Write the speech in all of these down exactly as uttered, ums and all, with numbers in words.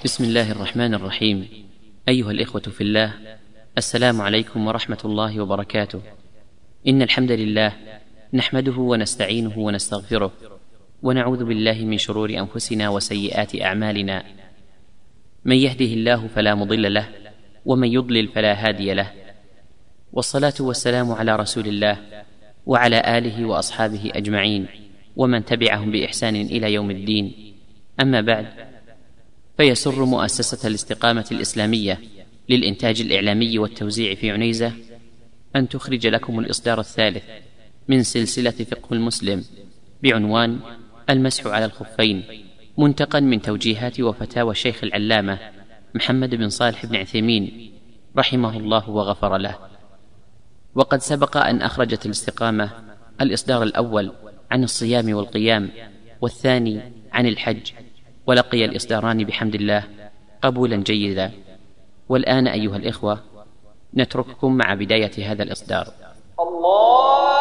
بسم الله الرحمن الرحيم. أيها الإخوة في الله، السلام عليكم ورحمة الله وبركاته. إن الحمد لله نحمده ونستعينه ونستغفره، ونعوذ بالله من شرور أنفسنا وسيئات أعمالنا. من يهده الله فلا مضل له، ومن يضلل فلا هادي له. والصلاة والسلام على رسول الله وعلى آله وأصحابه أجمعين، ومن تبعهم بإحسان إلى يوم الدين. أما بعد، فيسر مؤسسة الاستقامة الإسلامية للإنتاج الإعلامي والتوزيع في عنيزة أن تخرج لكم الإصدار الثالث من سلسلة فقه المسلم بعنوان المسح على الخفين، منتقا من توجيهات وفتاوى الشيخ العلامة محمد بن صالح بن عثيمين رحمه الله وغفر له. وقد سبق أن أخرجت الاستقامة الإصدار الأول عن الصيام والقيام، والثاني عن الحج، ولقي الإصداران بحمد الله قبولا جيدا. والآن أيها الإخوة، نترككم مع بداية هذا الإصدار. الله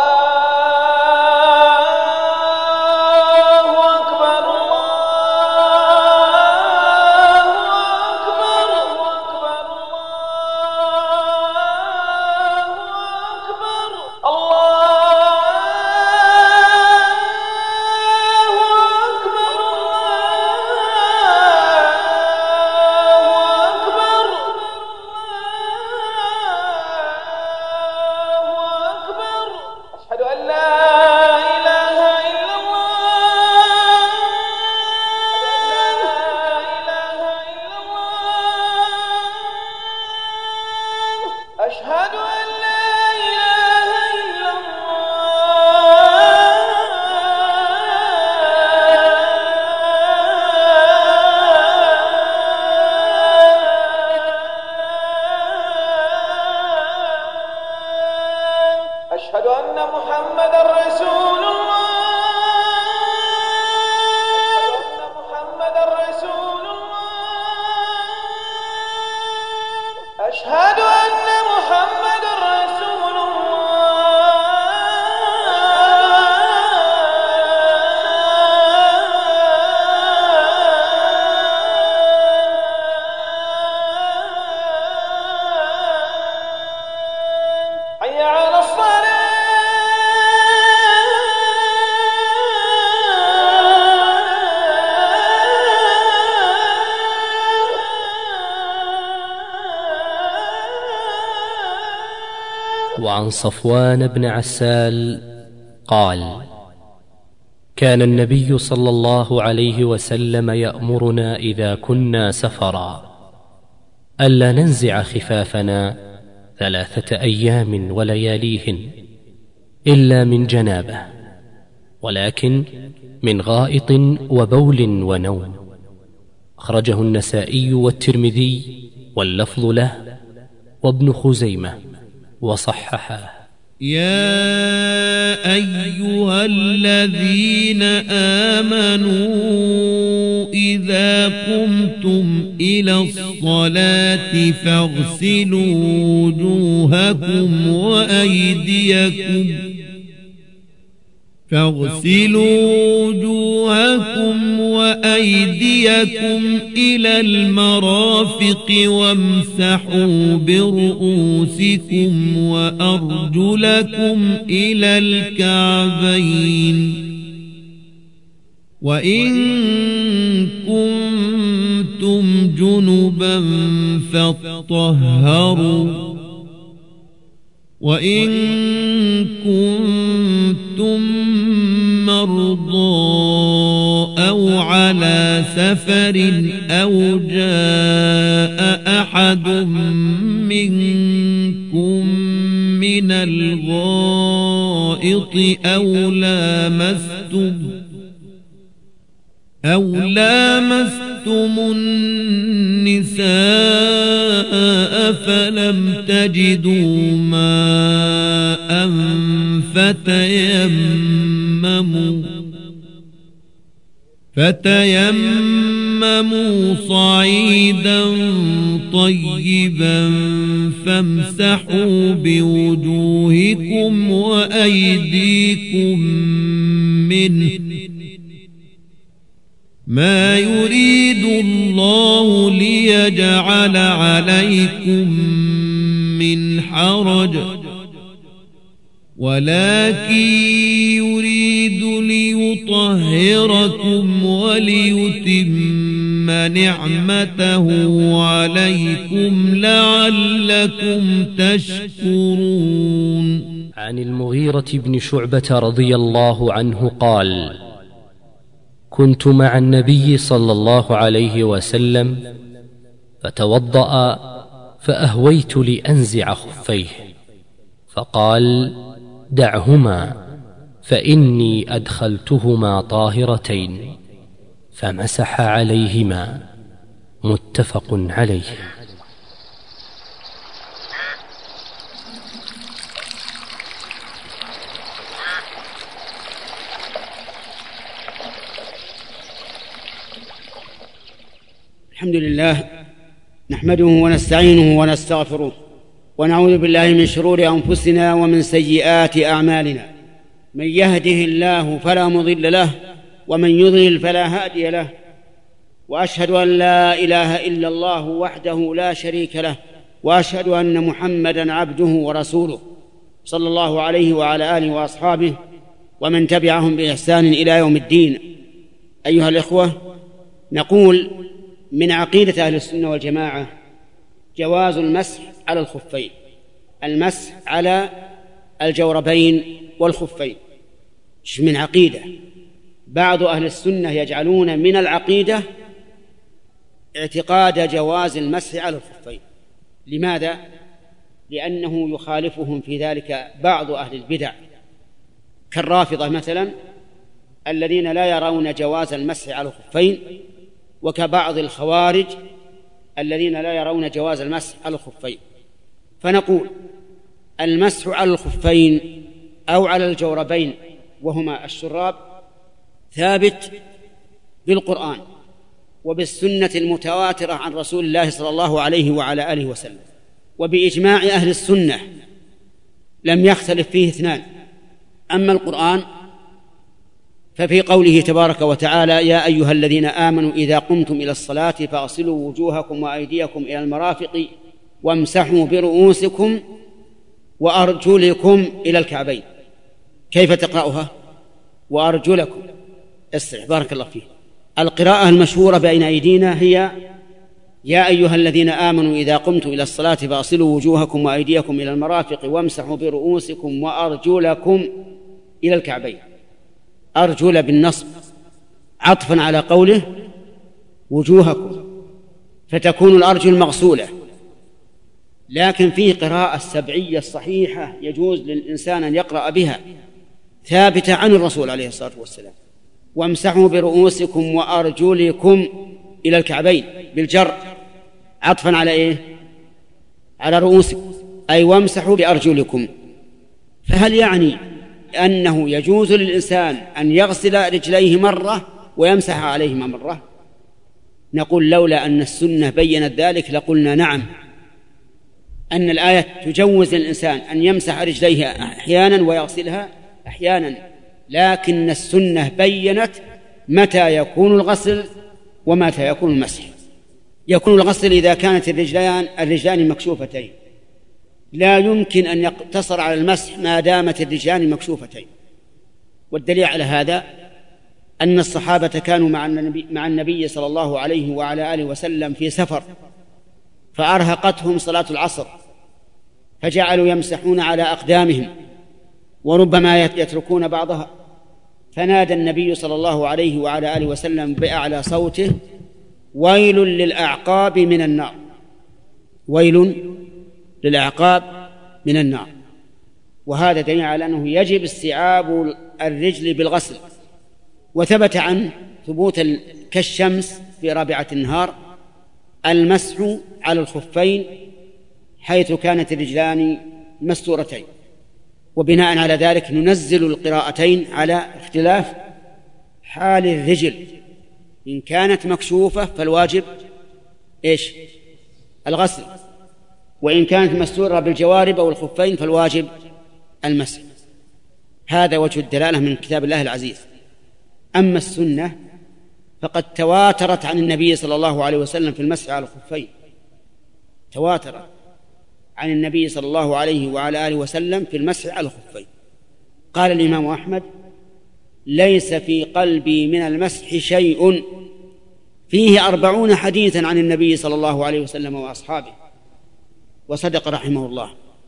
أشهد أن محمد رسول الله. أشهد أن محمد رسول الله. حي على الصلاة. وعن صفوان بن عسال قال: كان النبي صلى الله عليه وسلم يأمرنا إذا كنا سفرا ألا ننزع خفافنا ثلاثة أيام ولياليهن إلا من جنابة، ولكن من غائط وبول ونوم. أخرجه النسائي والترمذي واللفظ له، وابن خزيمة وصححه. يا أيها الذين آمنوا إذا قمتم إلى الصلاة فاغسلوا وجوهكم وأيديكم فاغسلوا وجوهكم وأيديكم إلى المرافق وامسحوا برؤوسكم وأرجلكم إلى الكعبين، وإن كنتم جنبا فاطهروا، وإن كنتم مرضى أو على سفر أو جاء أحد منكم من الغائط أو لامستم أو لامستم النساء فلم تجدوا ماء فتيمموا فتيمموا صعيدا طيبا فامسحوا بوجوهكم وأيديكم منه ما يريد الله ليجعل عليكم من حرج ولكن يريد ليطهركم وليتم نعمته عليكم لعلكم تشكرون. عن المغيرة بن شعبة رضي الله عنه قال: كنت مع النبي صلى الله عليه وسلم فتوضأ فأهويت لأنزع خفيه فقال: دعهما فإني أدخلتهما طاهرتين، فمسح عليهما. متفق عليه. الحمد لله نحمده ونستعينه ونستغفره ونعوذ بالله من شرور أنفسنا ومن سيئات أعمالنا. من يهده الله فلا مضل له ومن يضلل فلا هادي له، وأشهد أن لا إله إلا الله وحده لا شريك له، وأشهد أن محمدًا عبده ورسوله صلى الله عليه وعلى آله وأصحابه ومن تبعهم بإحسان إلى يوم الدين. أيها الإخوة، نقول من عقيدة أهل السنة والجماعة جواز المسح على الخفين، المسح على الجوربين والخفين. من عقيدة بعض أهل السنة يجعلون من العقيدة اعتقاد جواز المسح على الخفين. لماذا؟ لأنه يخالفهم في ذلك بعض أهل البدع كالرافضة مثلا، الذين لا يرون جواز المسح على الخفين، وكبعض الخوارج الذين لا يرون جواز المسح على الخفين. فنقول المسح على الخفين أو على الجوربين وهما الشراب ثابت بالقرآن وبالسنة المتواترة عن رسول الله صلى الله عليه وعلى آله وسلم، وبإجماع أهل السنة لم يختلف فيه اثنان. أما القرآن ففي قوله تبارك وتعالى: يا أيها الذين آمنوا إذا قمتم إلى الصلاة فاغسلوا وجوهكم وأيديكم إلى المرافق وامسحوا برؤوسكم وأرجلكم إلى الكعبين. كيف تقرأها؟ وأرجلكم. اسرع بارك الله فيه. القراءة المشهورة بين أيدينا هي: يا أيها الذين آمنوا إذا قمتم إلى الصلاة فاغسلوا وجوهكم وأيديكم إلى المرافق وامسحوا برؤوسكم وأرجلكم إلى الكعبين. أرجل بالنصب عطفا على قوله وجوهكم، فتكون الأرجل مغسولة. لكن في قراءة السبعية الصحيحة يجوز للإنسان أن يقرأ بها ثابتة عن الرسول عليه الصلاة والسلام: وامسحوا برؤوسكم وأرجلكم إلى الكعبين، بالجر عطفا على إيه؟ على رؤوسكم، أي وامسحوا بأرجلكم. فهل يعني أنه يجوز للإنسان أن يغسل رجليه مرة ويمسح عليهما مرة؟ نقول لولا أن السنة بيّنت ذلك لقلنا نعم، أن الآية تجوز للإنسان أن يمسح رجليه أحيانا ويغسلها أحيانا، لكن السنة بيّنت متى يكون الغسل ومتى يكون المسح. يكون الغسل إذا كانت الرجلان الرجلان مكشوفتين، لا يمكن أن يقتصر على المسح ما دامت الرجلان مكشوفتين. والدليل على هذا أن الصحابة كانوا مع النبي, مع النبي صلى الله عليه وعلى آله وسلم في سفر، فأرهقتهم صلاة العصر فجعلوا يمسحون على أقدامهم وربما يتركون بعضها، فنادى النبي صلى الله عليه وعلى آله وسلم بأعلى صوته: ويل للأعقاب من النار، ويل للأعقاب من النار. وهذا دليل على أنه يجب استيعاب الرجل بالغسل. وثبت عن ثبوت كالشمس في رابعة النهار المسح على الخفين حيث كانت الرجلان مستورتين. وبناء على ذلك ننزل القراءتين على اختلاف حال الرجل، إن كانت مكشوفة فالواجب إيش؟ الغسل، وإن كانت مستورة بالجوارب أو الخفين فالواجب المسح. هذا وجه الدلالة من كتاب الله العزيز. أما السنة فقد تواترت عن النبي صلى الله عليه وسلم في المسح على الخفين، تواترت عن النبي صلى الله عليه وعلى آله وسلم في المسح على الخفين. قال الإمام أحمد: ليس في قلبي من المسح شيء فيه أربعون حديثا عن النبي صلى الله عليه وسلم وأصحابه. وصدق رحمه الله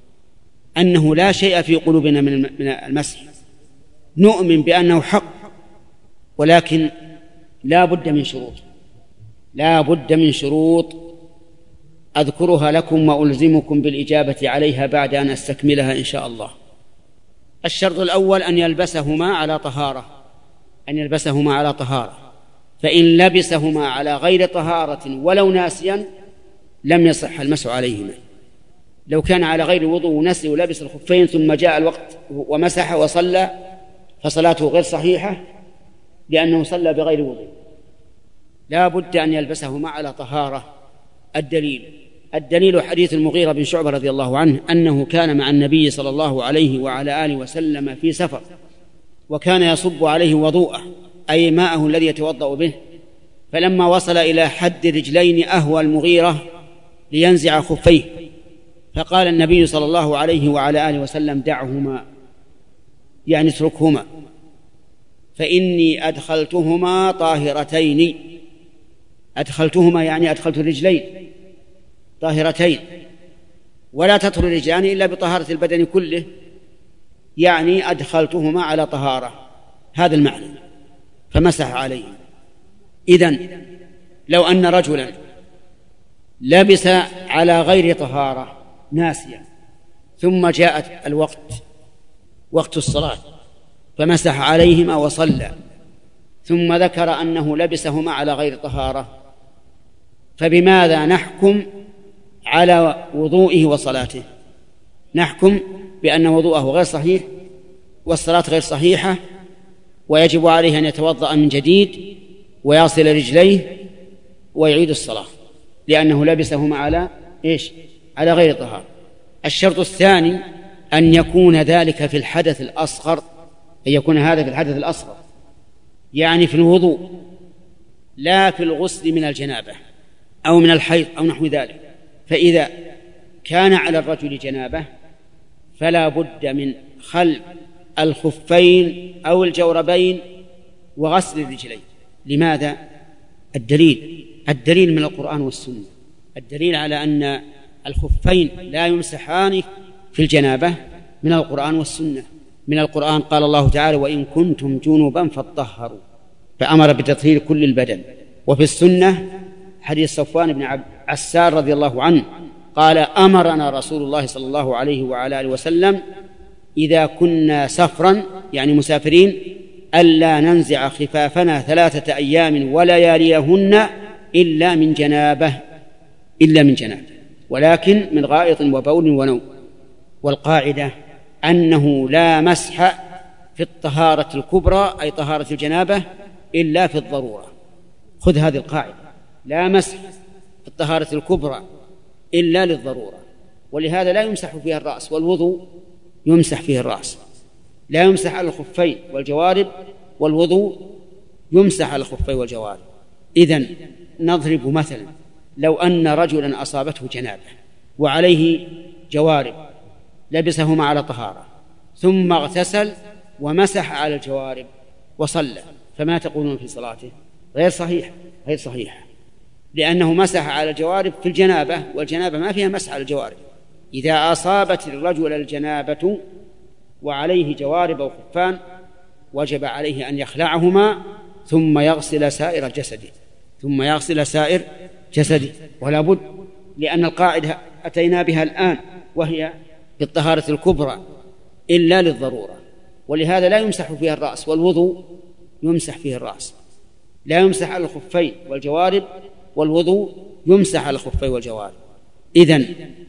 أنه لا شيء في قلوبنا من المسح، نؤمن بأنه حق، ولكن لا بد من شروط، لا بد من شروط أذكرها لكم وألزمكم بالإجابة عليها بعد أن أستكملها إن شاء الله. الشرط الأول أن يلبسهما على طهارة، أن يلبسهما على طهارة، فإن لبسهما على غير طهارة ولو ناسيا لم يصح المسح عليهما. لو كان على غير وضوء ونسي ولبس الخفين ثم جاء الوقت ومسح وصلى فصلاته غير صحيحة، لأنه صلى بغير وضوء. لا بد أن يلبسهما على طهارة. الدليل الدليل حديث المغيرة بن شعبة رضي الله عنه أنه كان مع النبي صلى الله عليه وعلى آله وسلم في سفر، وكان يصب عليه وضوءه أي ماءه الذي يتوضأ به، فلما وصل إلى حد رجلين أهوى المغيرة لينزع خفيه، فقال النبي صلى الله عليه وعلى آله وسلم: دعهما، يعني اتركهما، فإني أدخلتهما طاهرتين. أدخلتهما يعني أدخلت الرجلين طاهرتين، ولا تطهر الرجلان إلا بطهارة البدن كله، يعني أدخلتهما على طهارة، هذا المعنى. فمسح عليه. إذن لو أن رجلا لبس على غير طهارة ناسيا ثم جاءت الوقت وقت الصلاة فمسح عليهما وصلى، ثم ذكر أنه لبسهما على غير طهارة، فبماذا نحكم على وضوئه وصلاته؟ نحكم بأن وضوءه غير صحيح والصلاة غير صحيحة، ويجب عليه أن يتوضأ من جديد ويصل رجليه ويعيد الصلاة، لأنه لبسهما على إيش؟ على غير طهارة. الشرط الثاني أن يكون ذلك في الحدث الأصغر، أن يكون هذا في الحدث الأصغر، يعني في الوضوء، لا في الغسل من الجنابة أو من الحيض أو نحو ذلك. فإذا كان على الرجل جنابة فلا بد من خلع الخفين أو الجوربين وغسل الرجلين. لماذا؟ الدليل الدليل من القرآن والسنة، الدليل على أن الخفين لا يمسحان في الجنابة من القرآن والسنة. من القرآن قال الله تعالى: وإن كنتم جنبا فاطهروا، فأمر بتطهير كل البدن. وفي السنة حديث صفوان بن عسار رضي الله عنه قال: أمرنا رسول الله صلى الله عليه وعلى آله وسلم إذا كنا سفرا، يعني مسافرين، ألا ننزع خفافنا ثلاثة أيام ولياليهن إلا من جنابه إلا من جنابه ولكن من غائط وبول ونوم. والقاعدة أنه لا مسح في الطهارة الكبرى أي طهارة الجنابة إلا في الضرورة. خذ هذه القاعدة: لا مسح في الطهارة الكبرى إلا للضرورة. ولهذا لا يمسح فيها الرأس، والوضوء يمسح فيه الرأس، لا يمسح على الخفين والجوارب، والوضوء يمسح على الخفين والجوارب. إذن نضرب مثلا: لو أن رجلا أصابته جنابة وعليه جوارب لبسهما على طهارة ثم اغتسل ومسح على الجوارب وصلى، فما تقولون في صلاته؟ غير صحيح غير صحيح لأنه مسح على الجوارب في الجنابة، والجنابة ما فيها مسح على الجوارب. إذا أصابت الرجل الجنابة وعليه جوارب أو خفان وجب عليه أن يخلعهما ثم يغسل سائر جسده ثم يغسل سائر جسده ولا بد، لأن القاعدة أتينا بها الآن وهي في الطهارة الكبرى إلا للضرورة. ولهذا لا يمسح فيها الرأس، والوضوء يمسح فيه الرأس، لا يمسح على الخفين والجوارب، والوضوء يمسح على الخفين والجوارب. إذن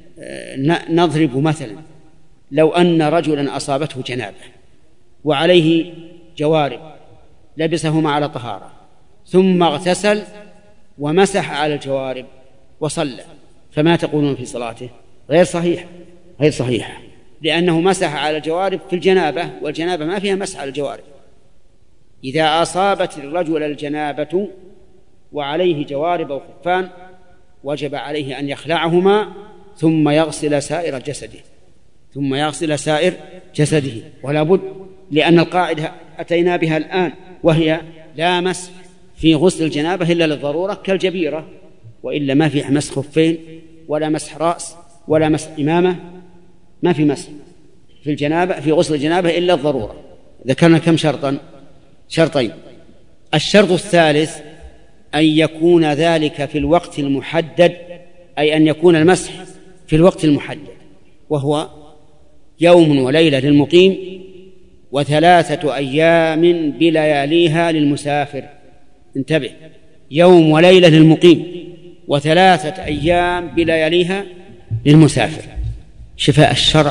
نضرب مثلا: لو أن رجلا أصابته جنابة وعليه جوارب لبسهما على طهارة ثم اغتسل ومسح على الجوارب وصلى، فما تقولون في صلاته؟ غير صحيح غير صحيح لأنه مسح على الجوارب في الجنابة، والجنابة ما فيها مسح على الجوارب. إذا أصابت الرجل الجنابة وعليه جوارب أو خفان وجب عليه أن يخلعهما ثم يغسل سائر جسده ثم يغسل سائر جسده ولا بد، لأن القاعدة أتينا بها الآن وهي لا مسح في غسل الجنابة إلا للضرورة كالجبيرة، وإلا ما في مسح خفين ولا مسح رأس ولا مسح إمامة، ما في مسح في الجنابة في غسل الجنابة إلا الضرورة. ذكرنا كم شرطا؟ شرطين. الشرط الثالث أن يكون ذلك في الوقت المحدد، أي أن يكون المسح في الوقت المحدد، وهو يوم وليلة للمقيم وثلاثة أيام بلياليها للمسافر. انتبه، يوم وليلة للمقيم وثلاثة أيام بلياليها للمسافر. شفاء الشرع،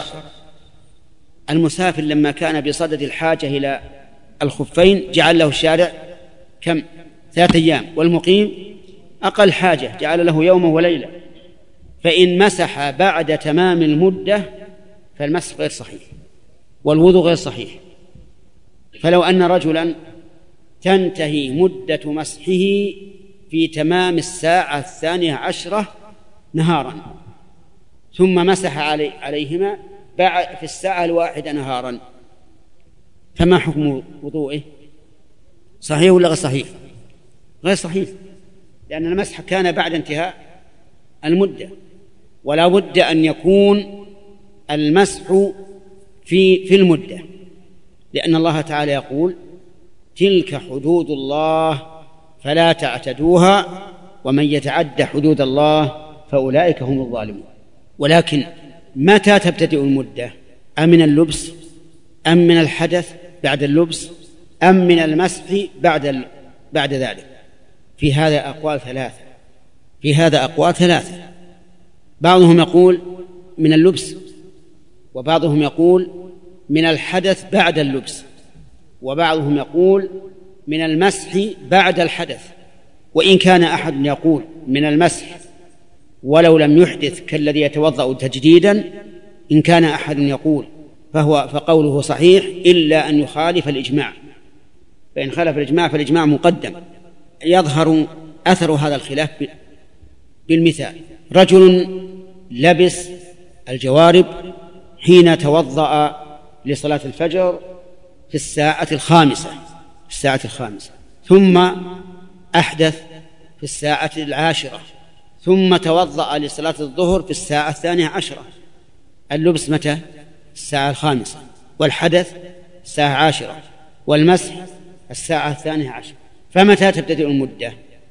المسافر لما كان بصدد الحاجة إلى الخفين جعل له الشارع كم؟ ثلاثة أيام، والمقيم أقل حاجة جعل له يوم وليلة، فإن مسح بعد تمام المدة فالمسح غير صحيح والوضوء غير صحيح. فلو أن رجلا تنتهي مدة مسحه في تمام الساعة الثانية عشرة نهارا ثم مسح علي عليهما بعد في الساعة الواحدة نهارا، فما حكم وضوئه؟ صحيح ولا غير صحيح؟ غير صحيح، لأن المسح كان بعد انتهاء المدة، ولا بد أن يكون المسح في في المدة، لأن الله تعالى يقول تلك حدود الله فلا تعتدوها ومن يتعد حدود الله فأولئك هم الظالمون. ولكن متى تبتدئ المدة؟ أم من اللبس أم من الحدث بعد اللبس أم من المسح بعد بعد ذلك؟ في هذا أقوال ثلاثة في هذا أقوال ثلاثة بعضهم يقول من اللبس، وبعضهم يقول من الحدث بعد اللبس، وبعضهم يقول من المسح بعد الحدث. وإن كان أحد يقول من المسح ولو لم يحدث كالذي يتوضأ تجديدا، إن كان أحد يقول فهو فقوله صحيح إلا أن يخالف الإجماع، فإن خالف الإجماع فالإجماع مقدم. يظهر أثر هذا الخلاف بالمثال: رجل لبس الجوارب حين توضأ لصلاة الفجر في الساعة الخامسة في الساعة الخامسة ثم أحدث في الساعة العاشرة ثم توضأ لصلاة الظهر في الساعة الثانية عشرة. اللبس متى؟ الساعة الخامسة، والحدث الساعة عاشرة، والمسح الساعة الثانية عشرة. فمتى تبتدئ المدة؟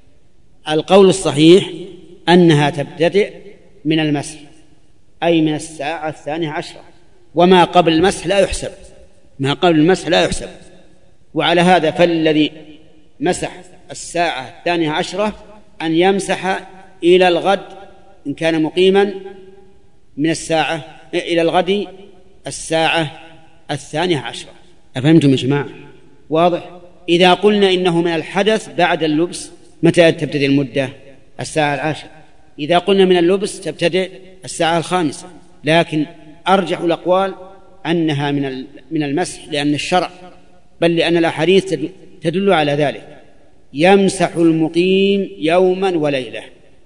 القول الصحيح أنها تبتدئ من المسح، أي من الساعة الثانية عشرة، وما قبل المسح لا يحسب ما قبل المسح لا يحسب. وعلى هذا فالذي مسح الساعة الثانية عشرة أن يمسح إلى الغد إن كان مقيما من الساعة إلى الغد الساعة الثانية عشرة. أفهمتم يا جماعة؟ واضح؟ إذا قلنا إنه من الحدث بعد اللبس متى تبتدئ المدة؟ الساعة العاشرة. إذا قلنا من اللبس تبتدئ الساعة الخامسة، لكن أرجح الأقوال أنها من من المسح، لأن الشرع بل لأن الأحاديث تدل على ذلك. يمسح المقيم يوما وليلة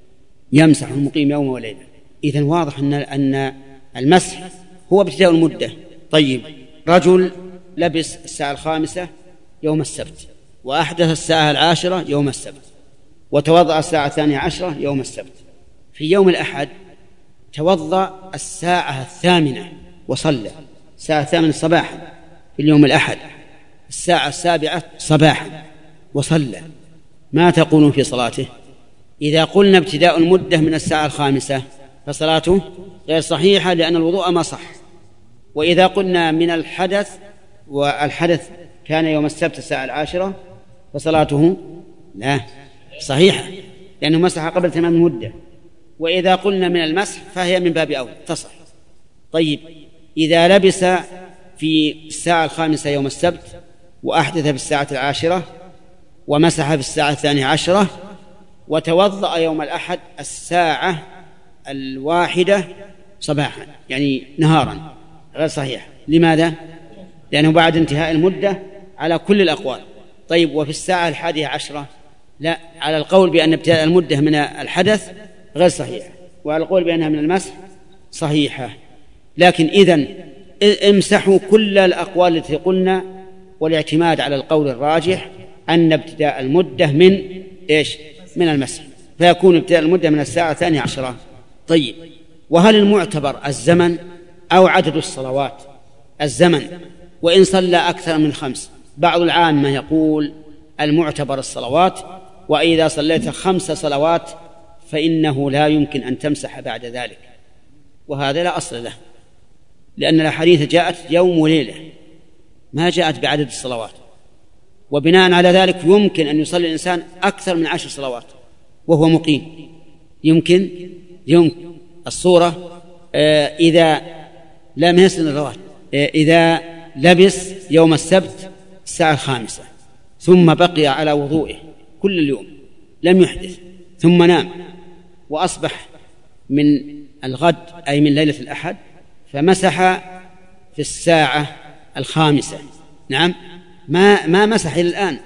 يمسح المقيم يوما وليلة. إذن واضح أن أن المسح هو ابتداء المدة. طيب، رجل لبس الساعة الخامسة يوم السبت وأحدث الساعة العاشرة يوم السبت وتوضأ الساعة الثانية عشرة يوم السبت. في يوم الأحد توضأ الساعة الثامنة وصلى الساعة الثامنة صباحا في اليوم الأحد، الساعة السابعة صباحا وصلى. ما تقولون في صلاته؟ إذا قلنا ابتداء المدة من الساعة الخامسة فصلاته غير صحيحة لأن الوضوء ما صح. وإذا قلنا من الحدث والحدث كان يوم السبت الساعة العاشرة فصلاته لا صحيحة لأنه مسح قبل تمام المدة. وإذا قلنا من المسح فهي من باب أولى تصح. طيب، إذا لبس في الساعة الخامسة يوم السبت وأحدث في الساعة العاشرة ومسح في الساعة الثانية عشرة وتوضأ يوم الأحد الساعة الواحدة صباحا يعني نهارا، غير صحيح. لماذا؟ لأنه بعد انتهاء المدة على كل الأقوال. طيب، وفي الساعة الحادية عشرة لا، على القول بأن ابتداء المدة من الحدث غير صحيح، وعلى القول بأنها من المسح صحيحة. لكن إذن امسحوا كل الأقوال التي قلنا، والاعتماد على القول الراجح أن ابتداء المدة من إيش؟ من المسح، فيكون ابتداء المدة من الساعة الثانية عشرة. طيب، وهل المعتبر الزمن أو عدد الصلوات؟ الزمن، وإن صلى أكثر من خمس. بعض العامة يقول المعتبر الصلوات، وإذا صليت خمس صلوات فإنه لا يمكن أن تمسح بعد ذلك، وهذا لا أصل له، لأن الأحاديث جاءت يوم وليلة ما جاءت بعدد الصلوات، وبناء على ذلك يمكن أن يصلي الإنسان أكثر من عشر صلوات وهو مقيم. يمكن يمكن الصورة آه إذا لم يسن الرواتب، آه إذا لبس يوم السبت الساعة الخامسة ثم بقي على وضوئه كل اليوم لم يحدث، ثم نام وأصبح من الغد أي من ليلة الأحد فمسح في الساعة الخامسة، نعم، ما ما مسح إلى الآن،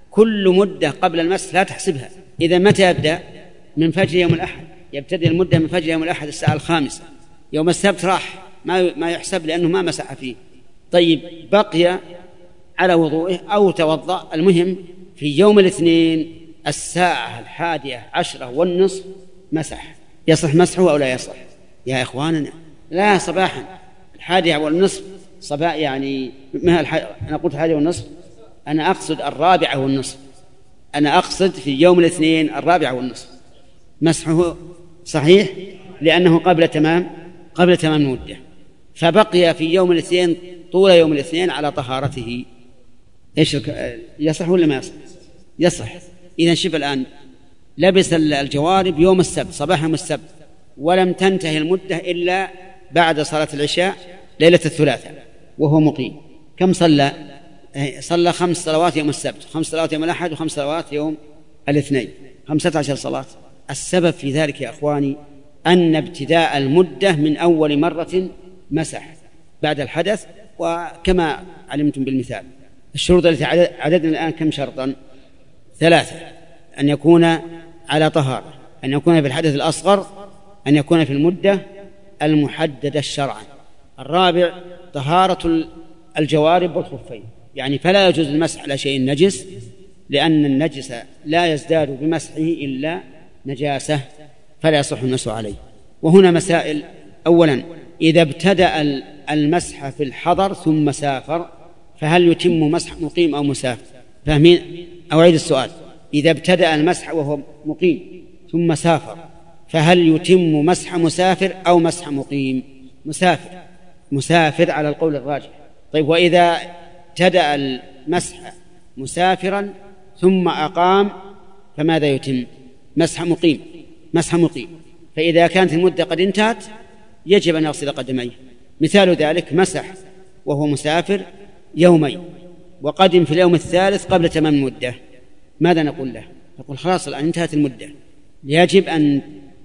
كل مدة قبل المسح لا تحسبها. إذا متى يبدأ؟ من فجر يوم الأحد، يبتدئ المدة من فجر يوم الأحد الساعة الخامسة. يوم السبت راح ما ما يحسب لأنه ما مسح فيه. طيب، بقي على وضوئه أو توضأ، المهم في يوم الاثنين الساعة الحادية عشرة والنصف مسح، يصح مسحه أو لا يصح يا إخواننا؟ لا، صباحا الحادية والنصف صباح، يعني ما الح... أنا قلت الحادية والنصف، أنا أقصد الرابعة والنصف، أنا أقصد في يوم الاثنين الرابعة والنصف مسحه صحيح، لأنه قبل تمام قبل تمام المدة، فبقي في يوم الاثنين طول يوم الاثنين على طهارته. إيش يصح ولا ما يصح؟ يصح. إذا شوف الآن، لبس الجوارب يوم السبت صباح يوم السبت ولم تنتهي المدة إلا بعد صلاة العشاء ليلة الثلاثاء وهو مقيم. كم صلى؟ صلى خمس صلوات يوم السبت، خمس صلوات يوم الأحد، وخمس صلوات يوم الاثنين، خمسة عشر صلاة. السبب في ذلك يا أخواني أن ابتداء المدة من أول مرة مسح بعد الحدث، وكما علمتم بالمثال. الشروط التي عددنا الآن كم شرطا؟ ثلاثة: أن يكون على طهارة، أن يكون في الحدث الأصغر، أن يكون في المدة المحددة شرعا. الرابع طهارة الجوارب والخفين، يعني فلا يجوز المسح على شيء نجس، لأن النجس لا يزداد بمسحه إلا نجاسة، فلا يصح المسح عليه. وهنا مسائل. أولا، إذا ابتدأ المسح في الحضر ثم سافر فهل يتم مسح مقيم أو مسافر؟ فاهمين؟ أعيد السؤال: إذا ابتدأ المسح وهو مقيم ثم سافر فهل يتم مسح مسافر أو مسح مقيم؟ مسافر، مسافر على القول الراجح. طيب، وإذا ابتدأ المسح مسافرا ثم أقام فماذا يتم؟ مسح مقيم، مسح مقيم. فإذا كانت المدة قد انتهت يجب أن يغسل قدميه. مثال ذلك: مسح وهو مسافر يومين وقدم في اليوم الثالث قبل تمام المدة، ماذا نقول له؟ نقول خلاص الآن انتهت المدة، يجب أن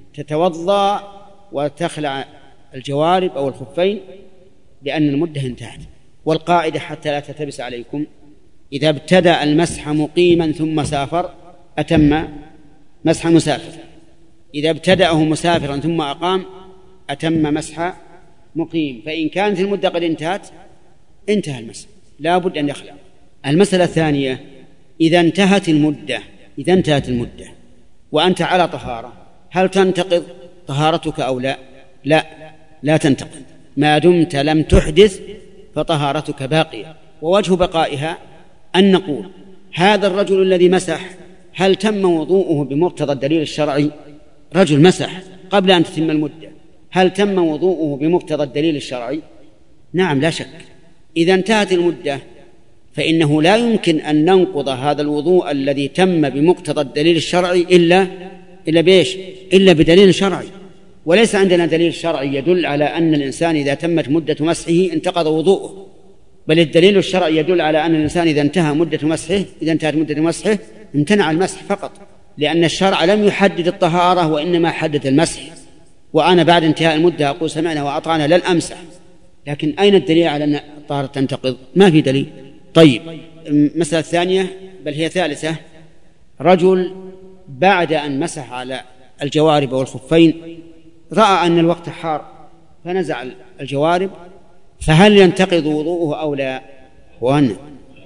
تتوضأ وتخلع الجوارب أو الخفين لأن المدة انتهت. والقاعدة حتى لا تلتبس عليكم: إذا ابتدأ المسح مقيما ثم سافر أتم مسح مسافر، إذا ابتدأه مسافرا ثم أقام أتم مسح مقيم. فإن كانت المدة قد انتهت انتهى المسح، لا بد أن يخلع. المسألة الثانية: إذا انتهت المدة إذا انتهت المدة وأنت على طهارة، هل تنتقض طهارتك أو لا؟ لا، لا تنتقض ما دمت لم تحدث، فطهارتك باقية. ووجه بقائها أن نقول: هذا الرجل الذي مسح هل تم وضوءه بمقتضى الدليل الشرعي؟ رجل مسح قبل أن تتم المدة، هل تم وضوءه بمقتضى الدليل الشرعي؟ نعم، لا شك. إذا انتهت المدة فإنه لا يمكن أن ننقض هذا الوضوء الذي تم بمقتضى الدليل الشرعي إلا إلا بإيش؟ إلا بدليل شرعي. وليس عندنا دليل شرعي يدل على أن الإنسان إذا تمت مدة مسحه انتقض وضوءه، بل الدليل الشرعي يدل على أن الإنسان إذا انتهى مدة مسحه إذا انتهت مدة مسحه امتنع المسح فقط، لأن الشرع لم يحدد الطهارة وإنما حدد المسح. وأنا بعد انتهاء المدة أقول سمعنا وأطعنا لن أمسح، لكن أين الدليل على أن الطهارة تنتقض؟ ما في دليل. طيب، المسألة الثانية بل هي ثالثة: رجل بعد أن مسح على الجوارب والخفين رأى أن الوقت حار فنزع الجوارب، فهل ينتقض وضوءه أو لا؟ وأن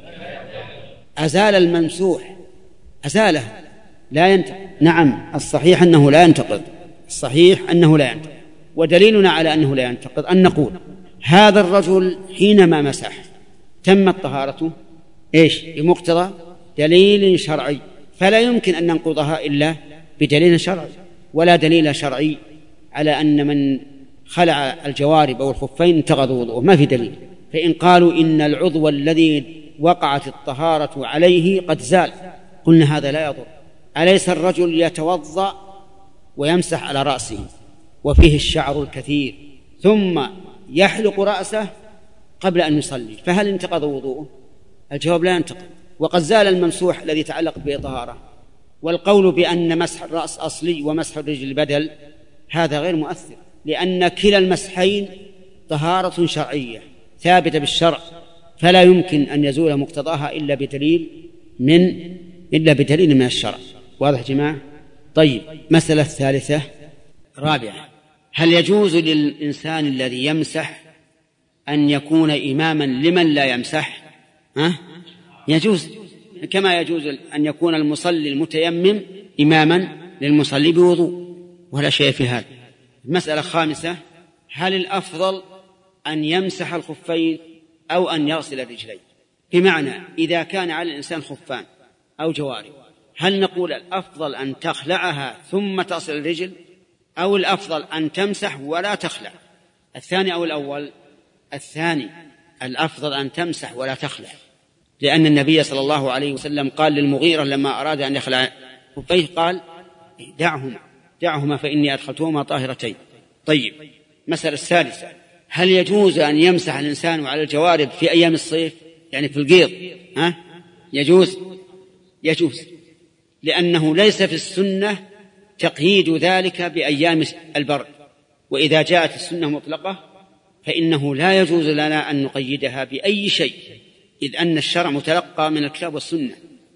أزال الممسوح أزاله لا ينتقض. نعم، الصحيح أنه لا ينتقض، الصحيح أنه لا ينتقض. ودليلنا على أنه لا ينتقض أن نقول هذا الرجل حينما مسح تمت طهارته إيش؟ بمقتضى دليل شرعي، فلا يمكن أن ننقضها إلا بدليل شرعي، ولا دليل شرعي على أن من خلع الجوارب أو الخفين انتقض وضوءه، ما في دليل. فإن قالوا إن العضو الذي وقعت الطهارة عليه قد زال، قلنا هذا لا يضر. أليس الرجل يتوضأ ويمسح على رأسه وفيه الشعر الكثير ثم يحلق رأسه قبل أن يصلي، فهل انتقض وضوءه؟ الجواب لا ينتقض، وقد زال الممسوح الذي تعلق به طهارة. والقول بأن مسح الرأس أصلي ومسح الرجل بدل هذا غير مؤثر، لأن كلا المسحين طهارة شرعية ثابتة بالشرع، فلا يمكن أن يزول مقتضاها إلا بدليل من إلا بدليل من الشرع. واضح جماعة؟ طيب، مسألة ثالثة رابعة: هل يجوز للإنسان الذي يمسح أن يكون إماما لمن لا يمسح؟ ها؟ يجوز، كما يجوز أن يكون المصلي المتيمم إماما للمصلي بوضوء، ولا شيء في هذا. المسألة الخامسة: هل الأفضل أن يمسح الخفين أو أن يغسل الرجلين؟ بمعنى إذا كان على الإنسان خفان أو جوارب، هل نقول الأفضل أن تخلعها ثم تصل الرجل، أو الأفضل أن تمسح ولا تخلع؟ الثاني أو الأول؟ الثاني، الأفضل أن تمسح ولا تخلع، لأن النبي صلى الله عليه وسلم قال للمغيرة لما أراد أن يخلع خفيه قال: دعهما دعهما فإني أدخلتهما طاهرتين. طيب، مسألة الثالثة: هل يجوز أن يمسح الإنسان على الجوارب في أيام الصيف، يعني في القيض؟ ها؟ يجوز يجوز لأنه ليس في السنة تقييد ذلك بأيام البرد، وإذا جاءت السنة مطلقة فإنه لا يجوز لنا أن نقيدها بأي شيء، إذ أن الشرع متلقى من الكتاب والسنة،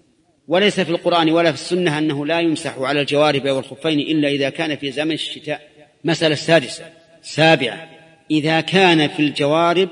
وليس في القرآن ولا في السنة أنه لا يمسح على الجوارب والخفين إلا إذا كان في زمن الشتاء. مسألة السادسة سابعة: إذا كان في الجوارب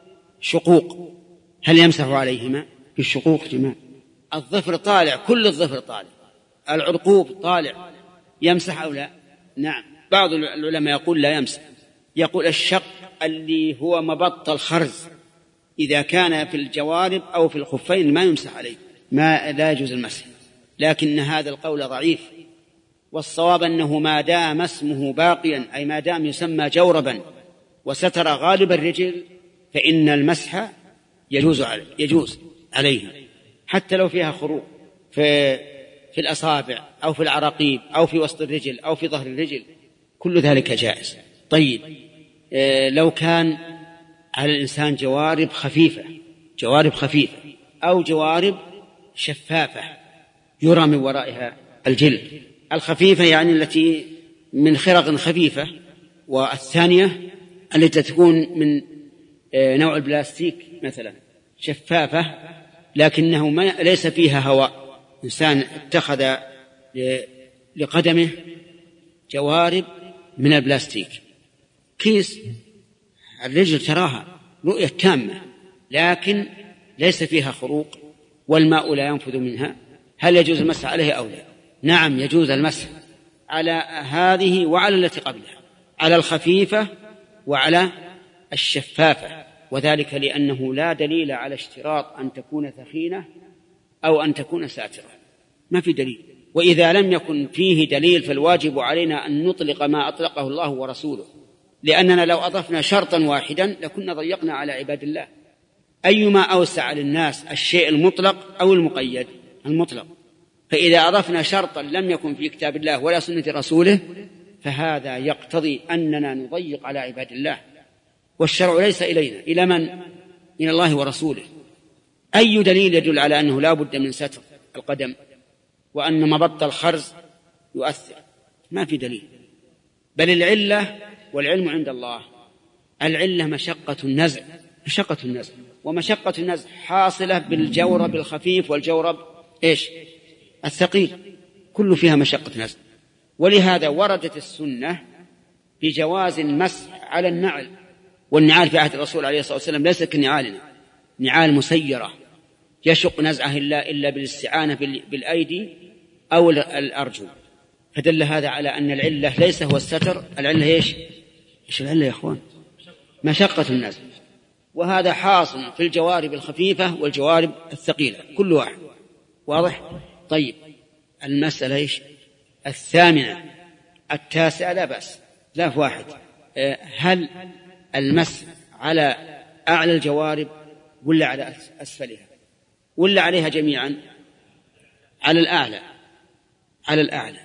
شقوق هل يمسح عليهما؟ في الشقوق جماعة، الظفر طالع، كل الظفر طالع، العرقوب طالع، يمسح أو لا؟ نعم، بعض العلماء يقول لا يمسح، يقول الشق اللي هو مبط الخرز إذا كان في الجوارب أو في الخفين ما يمسح عليه، ما لا يجوز المسح، لكن هذا القول ضعيف، والصواب أنه ما دام اسمه باقيا، أي ما دام يسمى جوربا وستر غالب الرجل، فإن المسح يجوز عليه, يجوز عليه حتى لو فيها خروق في, في الأصابع أو في العراقيب أو في وسط الرجل أو في ظهر الرجل، كل ذلك جائز. طيب، إيه لو كان على الإنسان جوارب خفيفة جوارب خفيفة أو جوارب شفافة يرى من ورائها الجلد، الخفيفة يعني التي من خرق خفيفة، والثانية التي تكون من نوع البلاستيك مثلا شفافة لكنه ما ليس فيها هواء، إنسان اتخذ لقدمه جوارب من البلاستيك، كيس الرجل تراها رؤية تامة لكن ليس فيها خروق والماء لا ينفذ منها، هل يجوز المسح عليه أو لا؟ نعم، يجوز المسح على هذه وعلى التي قبلها، على الخفيفة وعلى الشفافة، وذلك لأنه لا دليل على اشتراط أن تكون ثخينة أو أن تكون ساترة، ما في دليل. وإذا لم يكن فيه دليل فالواجب علينا أن نطلق ما أطلقه الله ورسوله، لأننا لو أضفنا شرطا واحدا لكنا ضيقنا على عباد الله. أيما أوسع للناس الشيء المطلق أو المقيد؟ المطلق. فإذا أضفنا شرطا لم يكن في كتاب الله ولا سنة رسوله فهذا يقتضي أننا نضيق على عباد الله، والشرع ليس إلينا، إلى من؟ إلى الله ورسوله. أي دليل يدل على أنه لا بد من ستر القدم وأن مبط الخرز يؤثر؟ ما في دليل. بل العلة، والعلم عند الله، العلة مشقة النزع مشقة النزع ومشقة النزع حاصلة بالجورب الخفيف والجورب إيش الثقيل كل فيها مشقة نزع. ولهذا وردت السنة بجواز المسح على النعل، والنعال في عهد الرسول عليه الصلاة والسلام ليست كنعالنا، نعال مسيرة يشق نزعه إلا, إلا بالاستعانة بالأيدي أو الأرجل. فدل هذا على أن العلة ليس هو الستر، العلة إيش؟ إيش العلة يا أخوان؟ مشقة النزع. وهذا حاصل في الجوارب الخفيفة والجوارب الثقيلة كل واحد. واضح؟ طيب المسألة إيش؟ الثامنة التاسعة لا بأس، لا في واحد. هل المسح على أعلى الجوارب ولا على أسفلها ولا عليها جميعا؟ على الأعلى، على الأعلى.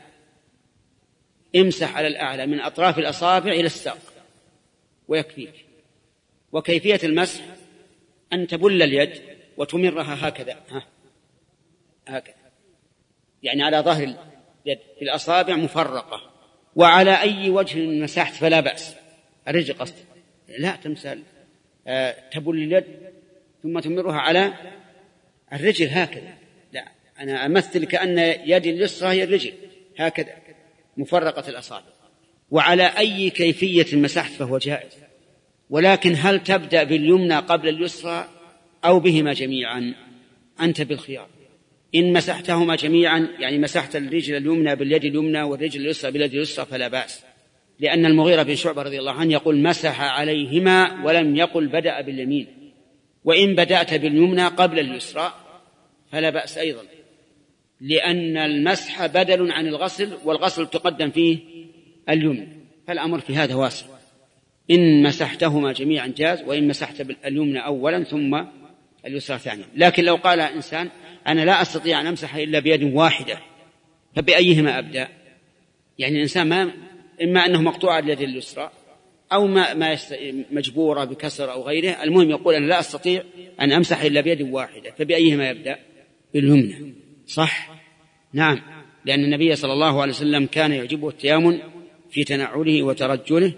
امسح على الأعلى من أطراف الأصابع إلى الساق ويكفيك. وكيفية المسح أن تبل اليد وتمرها هكذا، ها. هكذا يعني على ظهر اليد في الأصابع مفرقة، وعلى أي وجه مسحت فلا بأس. الرجل قصد لا تمثل آه تبل اليد ثم تمرها على الرجل هكذا، لا أنا أمثل كأن يدي اليسرى هي الرجل هكذا مفرقة الأصابع. وعلى أي كيفية مسحت فهو جائز، ولكن هل تبدأ باليمنى قبل اليسرى أو بهما جميعا؟ أنت بالخيار. إن مسحتهما جميعا يعني مسحت الرجل اليمنى باليد اليمنى والرجل اليسرى باليد اليسرى فلا بأس، لأن المغيرة بن شعبة رضي الله عنه يقول مسح عليهما ولم يقل بدأ باليمين. وإن بدأت باليمنى قبل اليسرى فلا بأس أيضا، لأن المسح بدل عن الغسل، والغسل تقدم فيه اليمنى، فالأمر في هذا واسع. إن مسحتهما جميعا جاز، وإن مسحت اليمنى أولا ثم اليسرى ثانيا. لكن لو قال إنسان أنا لا أستطيع أن أمسح إلا بيد واحدة فبأيهما أبدأ؟ يعني الإنسان ما إما أنه مقطوع اليد اليسرى أو ما, ما مجبورة بكسر أو غيره، المهم يقول أنا لا أستطيع أن أمسح إلا بيد واحدة فبأيهما يبدأ؟ باليمنى. صح؟ نعم، لأن النبي صلى الله عليه وسلم كان يعجبه التيامن في تنعله وترجله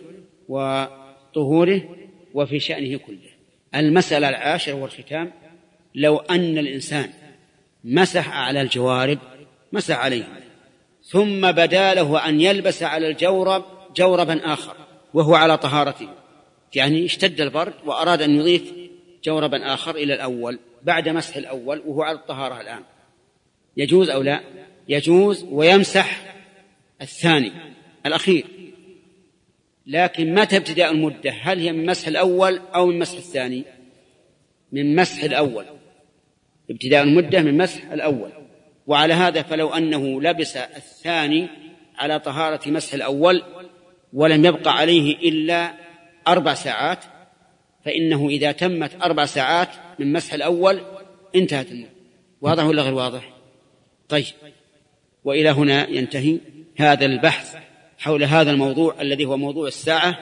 وطهوره وفي شأنه كله. المسألة العاشرة والختام، لو أن الإنسان مسح على الجوارب مسح عليه ثم بدا له أن يلبس على الجورب جوربا آخر وهو على طهارته، يعني اشتد البرد وأراد أن يضيف جوربا آخر إلى الأول بعد مسح الأول وهو على الطهارة الآن، يجوز أو لا؟ يجوز، ويمسح الثاني الأخير. لكن متى ابتداء المدة؟ هل هي من مسح الأول أو من مسح الثاني؟ من مسح الأول، ابتداء المدة من مسح الأول. وعلى هذا فلو أنه لبس الثاني على طهارة مسح الأول ولم يبقى عليه إلا أربع ساعات فإنه إذا تمت أربع ساعات من مسح الأول انتهت المدة. واضح ولا غير واضح؟ طيب، وإلى هنا ينتهي هذا البحث حول هذا الموضوع الذي هو موضوع الساعة.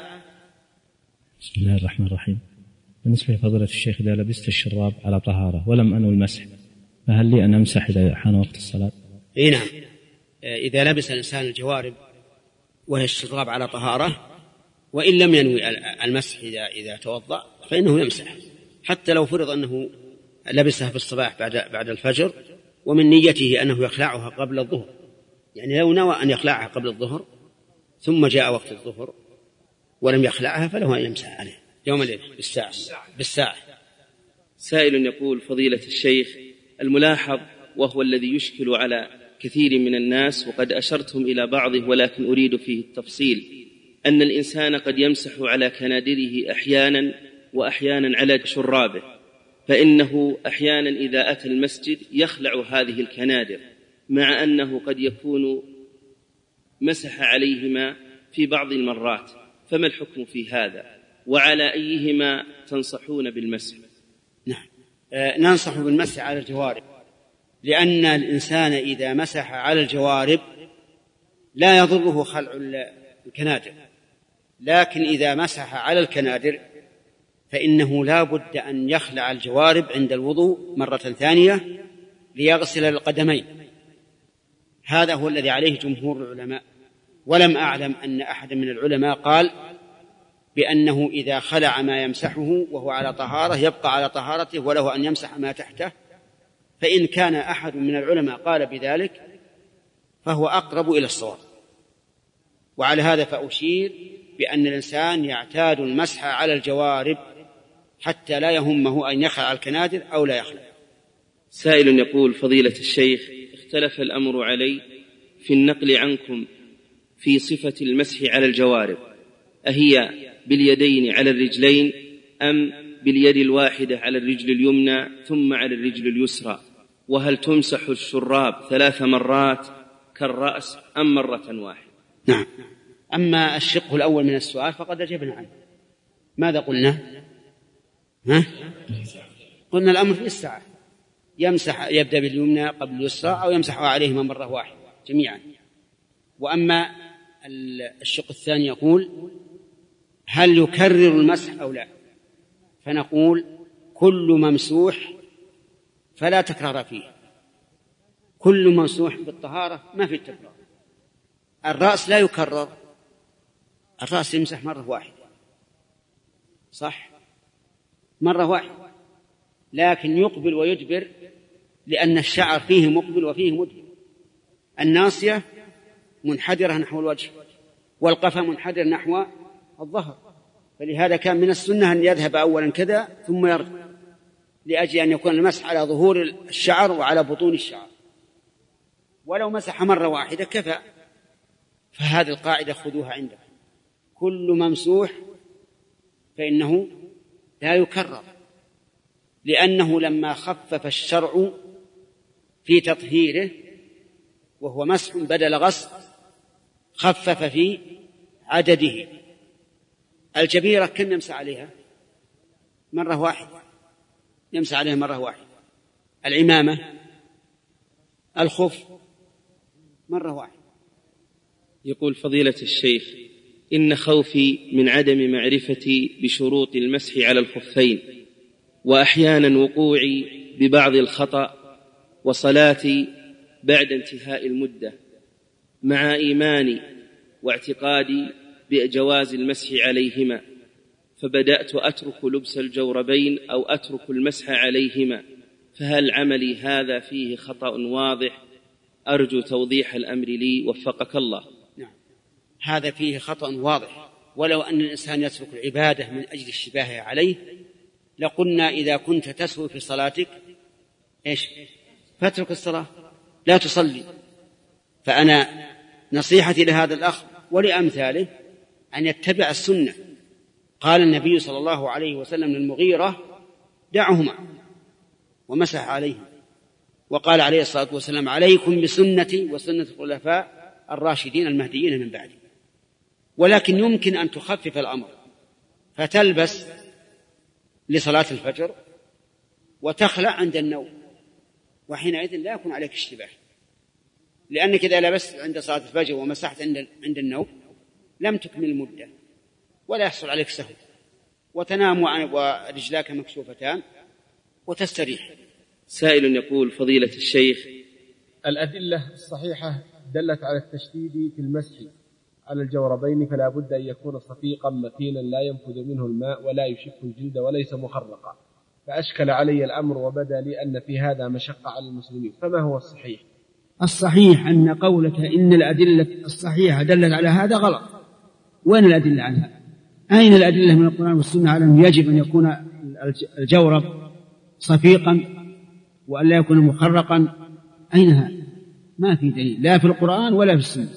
بسم الله الرحمن الرحيم. بالنسبة لفضيلة الشيخ، إذا لبست الشراب على طهارة ولم أنوي المسح فهل لي أن أمسح إذا حان وقت الصلاة؟ إيه نعم، إذا لبس الإنسان الجوارب وهي الشراب على طهارة وإن لم ينوي المسح إذا, إذا توضأ فإنه يمسح، حتى لو فرض أنه لبسها في الصباح بعد, بعد الفجر ومن نيته أنه يخلعها قبل الظهر، يعني لو نوى أن يخلعها قبل الظهر ثم جاء وقت الظهر ولم يخلعها فله أن يمسح عليه يوم الليل بالساعة بالساعة. سائل يقول: فضيلة الشيخ، الملاحظ وهو الذي يشكل على كثير من الناس وقد أشرتهم إلى بعضه ولكن أريد فيه التفصيل، أن الإنسان قد يمسح على كنادره أحيانا وأحيانا على شرابه، فإنه أحيانا إذا أتى المسجد يخلع هذه الكنادر مع أنه قد يكون مسح عليهما في بعض المرات، فما الحكم في هذا؟ وعلى أيهما تنصحون بالمسح؟ نعم، آه ننصح بالمسح على الجوارب، لأن الإنسان إذا مسح على الجوارب لا يضره خلع الكنادر، لكن إذا مسح على الكنادر فإنه لا بد أن يخلع الجوارب عند الوضوء مرة ثانية ليغسل القدمين. هذا هو الذي عليه جمهور العلماء، ولم أعلم أن أحد من العلماء قال بأنه إذا خلع ما يمسحه وهو على طهارة يبقى على طهارته وله أن يمسح ما تحته. فإن كان أحد من العلماء قال بذلك فهو أقرب إلى الصواب. وعلى هذا فأشير بأن الإنسان يعتاد المسح على الجوارب حتى لا يهمه أن يخلع الكنادر أو لا يخلع. سائل يقول: فضيلة الشيخ، اختلف الأمر علي في النقل عنكم في صفة المسح على الجوارب، أهي باليدين على الرجلين أم باليد الواحدة على الرجل اليمنى ثم على الرجل اليسرى؟ وهل تمسح الشراب ثلاث مرات كالرأس أم مرة واحدة؟ نعم. أما الشق الأول من السؤال فقد أجبنا عنه. ماذا قلنا؟ ها؟ قلنا الأمر في السعة، يمسح يبدأ باليمنى قبل اليسرى أو يمسح عليهما مرة واحدة جميعا. وأما الشق الثاني يقول: هل يكرر المسح أو لا؟ فنقول: كل ممسوح فلا تكرار فيه، كل ممسوح بالطهارة ما في التكرار. الرأس لا يكرر، الرأس يمسح مرة واحدة، صح، مرة واحدة، لكن يقبل ويدبر لأن الشعر فيه مقبل وفيه مدبر. الناصية منحدرة نحو الوجه والقفا منحدر نحو الظهر، فلهذا كان من السنة أن يذهب أولا كذا ثم يرجع، لأجل أن يكون المسح على ظهور الشعر وعلى بطون الشعر. ولو مسح مرة واحدة كفى. فهذه القاعدة خذوها عندك: كل ممسوح فإنه لا يكرر، لأنه لما خفف الشرع في تطهيره وهو مسح بدل غسل خفف في عدده. الجبيرة كم يمسح عليها؟ مرة واحدة، يمسح عليها مرة واحدة. العمامة، الخف، مرة واحدة. يقول: فضيلة الشيخ، إن خوفي من عدم معرفتي بشروط المسح على الخفين، وأحيانا وقوعي ببعض الخطأ، وصلاتي بعد انتهاء المدة، مع إيماني واعتقادي بجواز المسح عليهما، فبدأت أترك لبس الجوربين أو أترك المسح عليهما، فهل عملي هذا فيه خطأ واضح؟ أرجو توضيح الأمر لي وفقك الله. نعم، هذا فيه خطأ واضح. ولو أن الإنسان يترك العبادة من أجل الشباه عليه لقلنا: إذا كنت تسهو في صلاتك إيش؟ فاترك الصلاة، لا تصلي. فأنا نصيحتي لهذا الأخ ولأمثاله أن يتبع السنة. قال النبي صلى الله عليه وسلم للمغيرة: دعهما، ومسح عليهم. وقال عليه الصلاة والسلام: عليكم بسنتي وسنة الخلفاء الراشدين المهديين من بعدي. ولكن يمكن أن تخفف الأمر فتلبس لصلاة الفجر وتخلع عند النوم، وحينئذ لا يكون عليك اشتباه، لأنك إذا لبست عند صلاة الفجر ومسحت عند النوم لم تكمل المدة ولا يحصل عليك سهو، وتنام ورجلاك مكشوفتان وتستريح. سائل يقول: فضيلة الشيخ، الأدلة الصحيحة دلت على التشديد في المسح على الجوربين، فلا بد أن يكون صفيقا متينا لا ينفذ منه الماء ولا يشف الجلد وليس مخرقا، فأشكل علي الأمر وبدا لي أن في هذا مشقة على المسلمين، فما هو الصحيح؟ الصحيح أن قولك إن الأدلة الصحيحة دلت على هذا غلط. وين الأدلة عن هذا؟ أين الأدلة من القرآن والسنة على أنه يجب أن يكون الجورب صفيقا وأن لا يكون مخرقا؟ أين هذا؟ ما في دليل لا في القرآن ولا في السنة.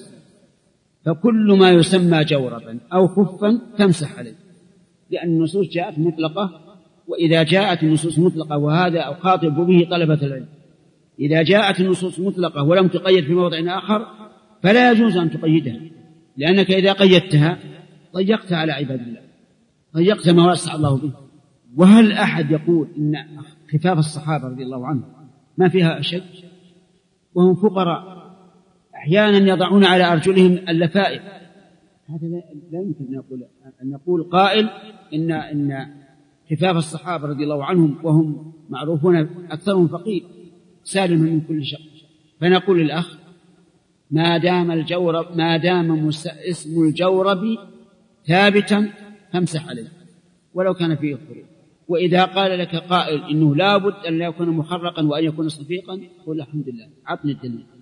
فكل ما يسمى جوربا أو خفا تمسح عليه، لأن النصوص جاءت مطلقة. وإذا جاءت النصوص مطلقة، وهذا أخاطب به طلبة العلم، إذا جاءت النصوص مطلقة ولم تقيد في موضع آخر فلا يجوز أن تقيدها، لأنك إذا قيدتها ضيقت على عباد الله، ضيقت ما وسع الله به. وهل أحد يقول إن خفاف الصحابة رضي الله عنهم ما فيها أشد وهم فقراء أحيانا يضعون على أرجلهم اللفائف؟ هذا لا يمكن أن يقول, أن يقول قائل إن, إن خفاف الصحابة رضي الله عنهم وهم معروفون أكثرهم فقير سالم من كل شر. فنقول للأخ: ما دام الجورب ما دام اسم الجورب ثابتا فامسح عليه ولو كان فيه خروج. وإذا قال لك قائل إنه لا بد أن لا يكون مخرقا وأن يكون صفيقا، قل الحمد لله، عطني الدليل.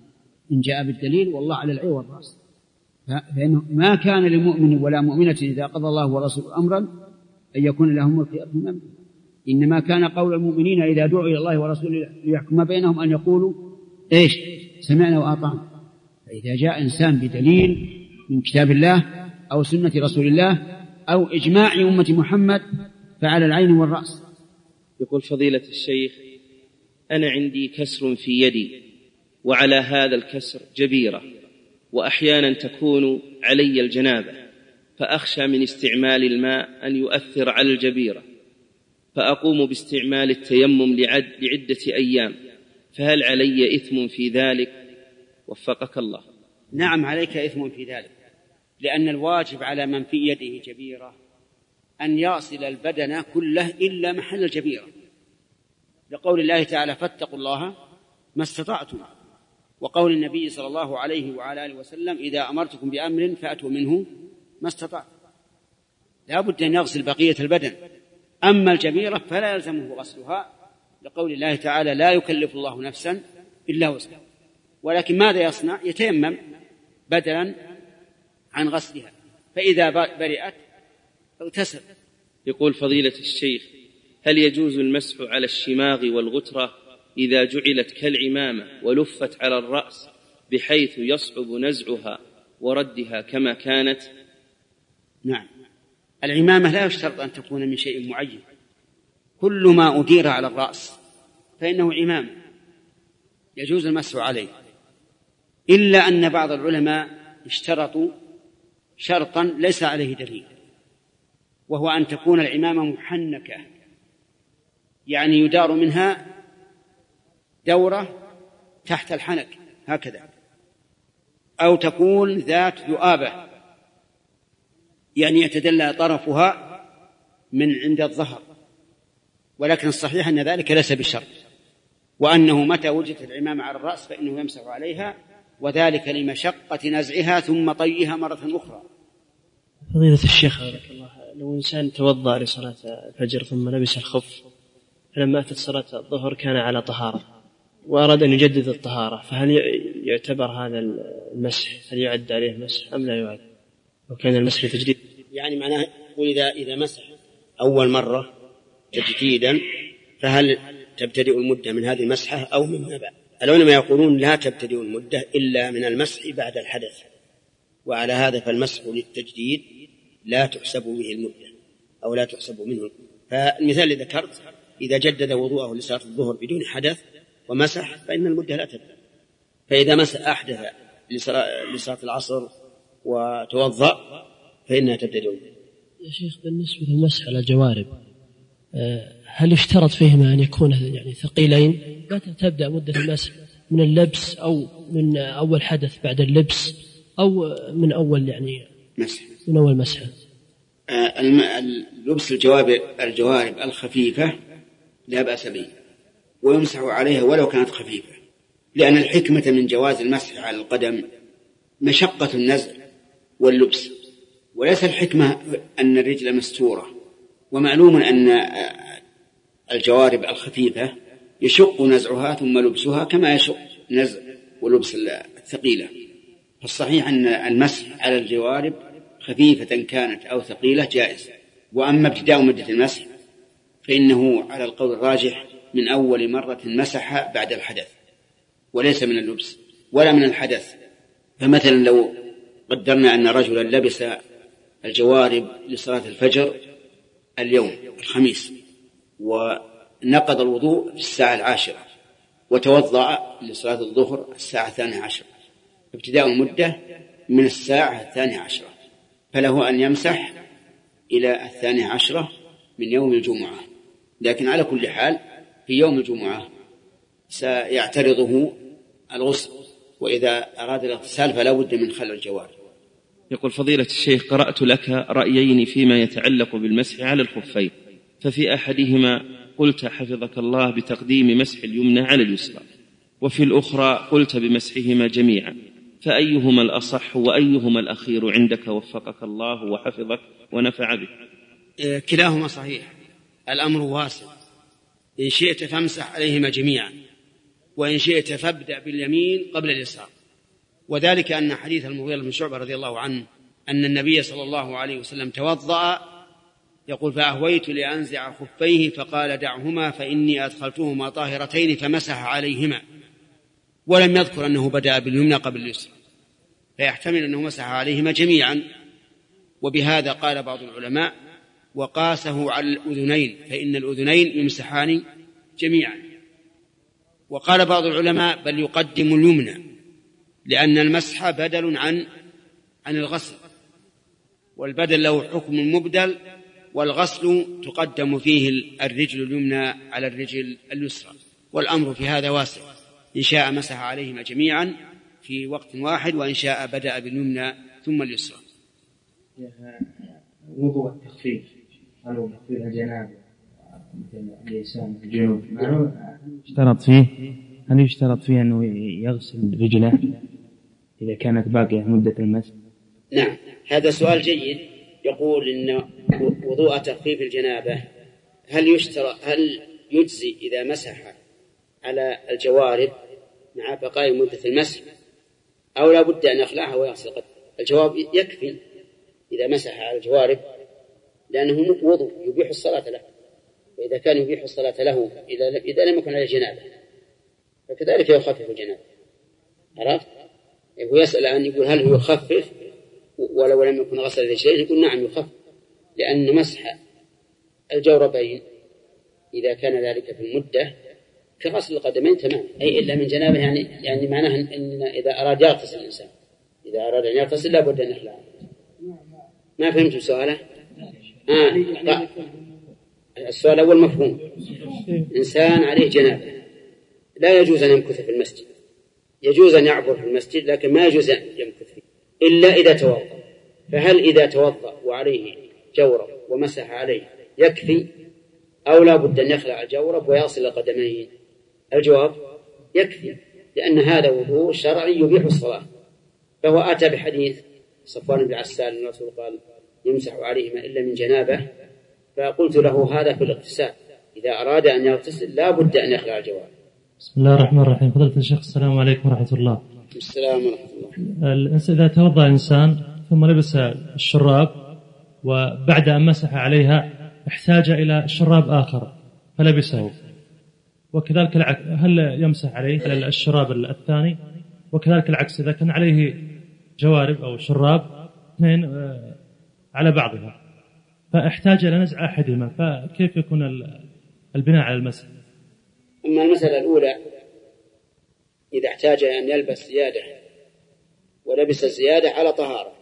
إن جاء بالدليل والله على العين والرأس. فإنه ما كان لمؤمن ولا مؤمنة إذا قضى الله ورسوله أمرا أن يكون لهم الخيار من أمره، إنما كان قول المؤمنين إذا دعوا إلى الله ورسوله ليحكم بينهم أن يقولوا إيش سمعنا وأطعنا. فإذا جاء إنسان بدليل من كتاب الله أو سنة رسول الله أو إجماع أمة محمد فعلى العين والرأس. يقول فضيلة الشيخ: أنا عندي كسر في يدي، وعلى هذا الكسر جبيرة، وأحيانا تكون علي الجنابة، فأخشى من استعمال الماء أن يؤثر على الجبيرة، فأقوم باستعمال التيمم لعد لعدة أيام، فهل علي إثم في ذلك؟ وفقك الله. نعم عليك إثم في ذلك، لأن الواجب على من في يده جبيرة أن يصل البدن كله إلا محل الجبيرة، لقول الله تعالى: فاتقوا الله ما استطعتم، وقول النبي صلى الله عليه وعلى آله وسلم: إذا أمرتكم بأمر فأتوا منه ما استطعتم. لا بد أن يغسل بقية البدن، أما الجبيرة فلا يلزمه غسلها، لقول الله تعالى: لا يكلف الله نفسا إلا وسعها. ولكن ماذا يصنع؟ يتيمم بدلا عن غسلها، فإذا برئت اغتسل. يقول فضيلة الشيخ: هل يجوز المسح على الشماغ والغترة إذا جعلت كالعمامة ولفت على الرأس بحيث يصعب نزعها وردها كما كانت؟ نعم، العمامة لا يشترط أن تكون من شيء معين، كل ما أدير على الرأس فإنه عمامة يجوز المسح عليه، إلا أن بعض العلماء اشترطوا شرطا ليس عليه دليل، وهو أن تكون العمامة محنكة، يعني يدار منها دورة تحت الحنك هكذا، أو تكون ذات ذؤابة، يعني يتدلى طرفها من عند الظهر، ولكن الصحيح أن ذلك ليس بشرط، وأنه متى وجدت العمامة على الرأس فإنه يمسح عليها، وذلك لمشقة نزعها ثم طيها مرة أخرى. فضيلة الشيخ بارك الله، لو إنسان توضأ لصلاة الفجر ثم لبس الخف، فلما أتت صلاة الظهر كان على طهارة وأراد أن يجدد الطهارة، فهل يعتبر هذا المسح، هل يعد عليه مسح أم لا يعد؟ وكان المسح تجديد، يعني معناه يقول إذا إذا مسح أول مرة تجديدا فهل تبتدئ المدة من هذه المسحة أو مما بعد؟ العلماء يقولون لا تبتدئ المدة إلا من المسح بعد الحدث، وعلى هذا فالمسح للتجديد لا تحسب به المدة أو لا تحسب منه. فالمثال اللي ذكرت إذا جدد وضوءه لصلاة الظهر بدون حدث ومسح فإن المدة لا تبدأ. فإذا مسح أحدث لصلاة العصر وتوضأ فإنها تبتدئ. يا شيخ بالنسبة للمسح على الجوارب، هل يشترط فيهما أن يكون يعني ثقيلين؟ متى تبدأ مدة المسح؟ من اللبس أو من أول حدث بعد اللبس أو من أول يعني مسح؟ من أول مسح. اللبس الجوارب الجوارب الخفيفة لا بأس به، ويمسح عليها ولو كانت خفيفة، لأن الحكمة من جواز المسح على القدم مشقة النزع واللبس، وليس الحكمة أن الرجل مستورة. ومعلوم أن الجوارب الخفيفة يشق نزعها ثم لبسها كما يشق نزع ولبس الثقيلة. فالصحيح أن المسح على الجوارب خفيفة كانت أو ثقيلة جائز. وأما ابتداء مدة المسح فإنه على القول الراجح من أول مرة مسح بعد الحدث، وليس من اللبس ولا من الحدث. فمثلا لو قدرنا أن رجلا لبس الجوارب لصلاة الفجر اليوم الخميس ونقض الوضوء في الساعة العاشرة وتوضأ لصلاة الظهر الساعة الثانية عشرة، ابتداء المدة من الساعة الثانية عشرة، فله أن يمسح إلى الثانية عشرة من يوم الجمعة. لكن على كل حال في يوم الجمعة سيعترضه الغسل، وإذا أراد الاغتسال فلا بد من خلع الجوارب. يقول فضيلة الشيخ: قرأت لك رأيين فيما يتعلق بالمسح على الخفين، ففي أحدهما قلت حفظك الله بتقديم مسح اليمنى على اليسرى، وفي الأخرى قلت بمسحهما جميعا، فأيهما الأصح وأيهما الأخير عندك وفقك الله وحفظك ونفع بك؟ كلاهما صحيح، الأمر واسع، إن شئت فامسح عليهما جميعا، وإن شئت فابدأ باليمين قبل اليسار. وذلك أن حديث المغيرة بن شعبة رضي الله عنه أن النبي صلى الله عليه وسلم توضأ، يقول: فأهويت لأنزع خفيه فقال: دعهما فإني أدخلتهما طاهرتين، فمسح عليهما، ولم يذكر أنه بدأ باليمنى قبل اليسرى، فيحتمل أنه مسح عليهما جميعا. وبهذا قال بعض العلماء: وقاسه على الأذنين، فإن الأذنين يمسحان جميعا. وقال بعض العلماء: بل يقدم اليمنى، لأن المسح بدل عن عن الغسل، والبدل له حكم المبدل، والغسل تقدم فيه الرجل اليمنى على الرجل اليسرى. والأمر في هذا واسع، إن شاء مسح عليهما جميعا في وقت واحد، وإن شاء بدأ باليمنى ثم اليسرى. وضوء التخفيف، قالوا تخفيف الجنابة مثل اللسان الجنوب، اشترط فيه هل يشترط فيه أنه يغسل رجله إذا كانت باقية مدة المسح؟ نعم، هذا سؤال جيد. يقول إن وضوء تخفيف الجنابة هل يشترط هل يجزي إذا مسح على الجوارب مع بقاء مدة المسح، أو لا بد أن يخلعها ويغسل قدمه؟ الجواب: يكفي إذا مسح على الجوارب، لأنه وضوء يبيح الصلاة له، وإذا كان يبيح الصلاة له إذا لم يكن عليه جنابة فكذلك يخفف الجنابة. عرفت؟ هو يسأل عن يقول هل هو يخفف ولو لم يكن غسل الرجلين؟ يقول نعم يخفف، لأن مسح الجوربين إذا كان ذلك في المدة كغسل القدمين تمام، أي إلا من جنابه، يعني يعني معناه إن إذا أراد يغتسل الإنسان إذا أراد أن يغتسل لا بد أن يخلع. ما فهمت سؤاله؟ آه. السؤال الأول مفهوم. إنسان عليه جنابه لا يجوز أن يمكث في المسجد، يجوز أن يعبر في المسجد لكن ما يجوز أن يمكث فيه إلا إذا توضأ. فهل إذا توضأ وعليه جورب ومسح عليه يكفي، أو لا بد أن يخلع الجورب ويغسل القدمين؟ الجواب: يكفي، لأن هذا وضوء شرعي يبيح الصلاة. فهو أتى بحديث صفوان بن عسال أن الرسول قال: يمسح عليهما إلا من جنابه، فقلت له هذا في الاغتسال، إذا أراد أن يغتسل لا بد أن يخلع الجوارب. بسم الله الرحمن الرحيم. فضيلة الشيخ، السلام عليكم ورحمة الله. السلام ورحمة الله. إذا توضأ إنسان ثم لبس الشراب وبعد أن مسح عليها احتاج إلى شراب آخر فلبسه، وكذلك العكس، هل يمسح عليه على الشراب الثاني؟ وكذلك العكس، إذا كان عليه جوارب أو شراب اثنين على بعضها فاحتاج إلى نزع أحدهما، فكيف يكون البناء على المسح؟ أما المسألة الأولى، إذا احتاج أن يلبس زيادة ولبس الزيادة على طهارة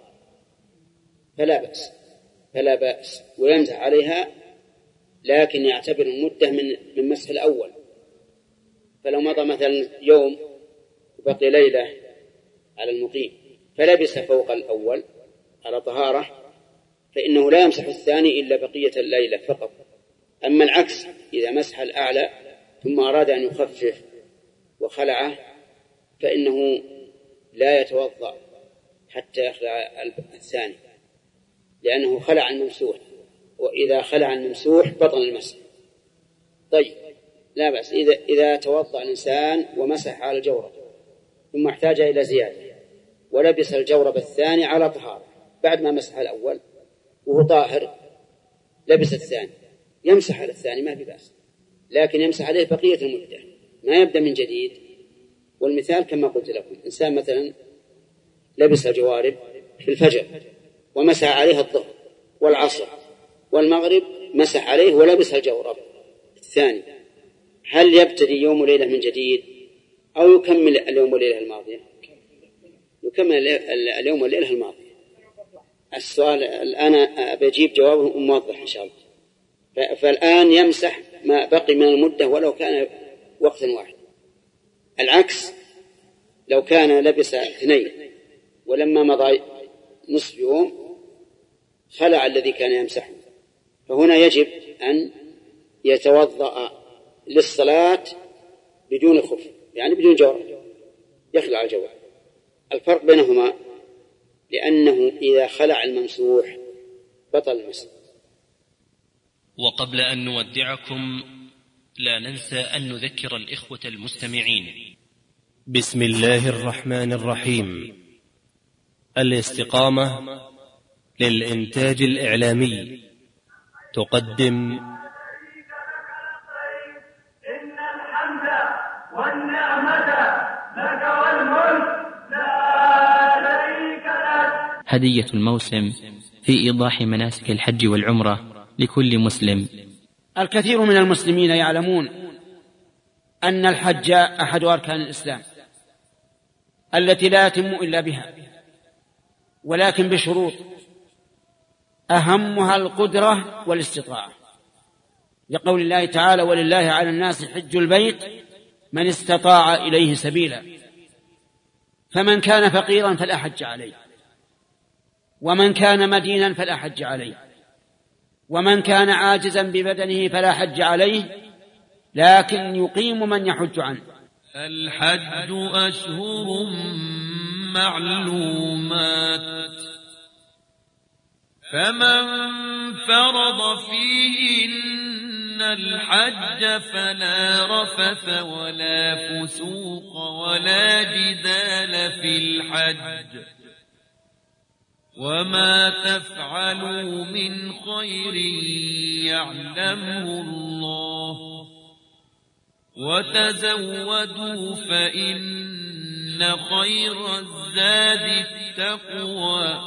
فلا بأس فلا بأس ويمسح عليها، لكن يعتبر المدة من من مسح الأول. فلو مضى مثلا يوم وبقي ليلة على المقيم فلبس فوق الأول على طهارة فإنه لا يمسح الثاني إلا بقية الليلة فقط. أما العكس، إذا مسح الأعلى ثم أراد أن يخفف وخلعه فإنه لا يتوضأ حتى يخلع الثاني، لأنه خلع الممسوح، وإذا خلع الممسوح بطل المسح. طيب، لا بأس إذا إذا توضأ الإنسان ومسح على الجورب ثم احتاج إلى زيادة ولبس الجورب الثاني على طهارة بعد ما مسح الأول وهو طاهر، لبس الثاني، يمسح على الثاني ما في بأس، لكن يمسح عليه بقية المدة، ما يبدأ من جديد. والمثال كما قلت لكم، إنسان مثلا لبس الجوارب في الفجر ومسح عليها الظهر والعصر والمغرب، مسح عليه ولبس الجورب الثاني، هل يبتدي يوم وليلة من جديد أو يكمل اليوم والليلة الماضية؟ يكمل اليوم والليلة الماضية. السؤال الآن بجيب جوابه موضح إن شاء الله. فالآن يمسح ما بقي من المدة ولو كان وقتا واحد. العكس، لو كان لبس اثنين ولما مضى نصف يوم خلع الذي كان يمسحه، فهنا يجب أن يتوضأ للصلاة بدون خف، يعني بدون جورب، يخلع الجورب. الفرق بينهما لأنه إذا خلع الممسوح بطل المسح. وقبل أن نودعكم لا ننسى أن نذكر الإخوة المستمعين بسم الله الرحمن الرحيم. الاستقامة للإنتاج الإعلامي تقدم إن الحمد والنعمة لك والملك لا شريك لك. هدية الموسم في إيضاح مناسك الحج والعمرة لكل مسلم. الكثير من المسلمين يعلمون أن الحج أحد أركان الإسلام التي لا يتم إلا بها، ولكن بشروط أهمها القدرة والاستطاعة، لقول الله تعالى: ولله على الناس حج البيت من استطاع إليه سبيلا. فمن كان فقيرا فلا حج عليه، ومن كان مدينا فلا حج عليه، ومن كان عاجزا ببدنه فلا حج عليه، لكن يقيم من يحج عنه. الحج أشهر معلومات، فمن فرض فيهن الحج فلا رفث ولا فسوق ولا جدال في الحج، وما تفعلوا من خير يعلمه الله، وتزودوا فإن خير الزاد التقوى،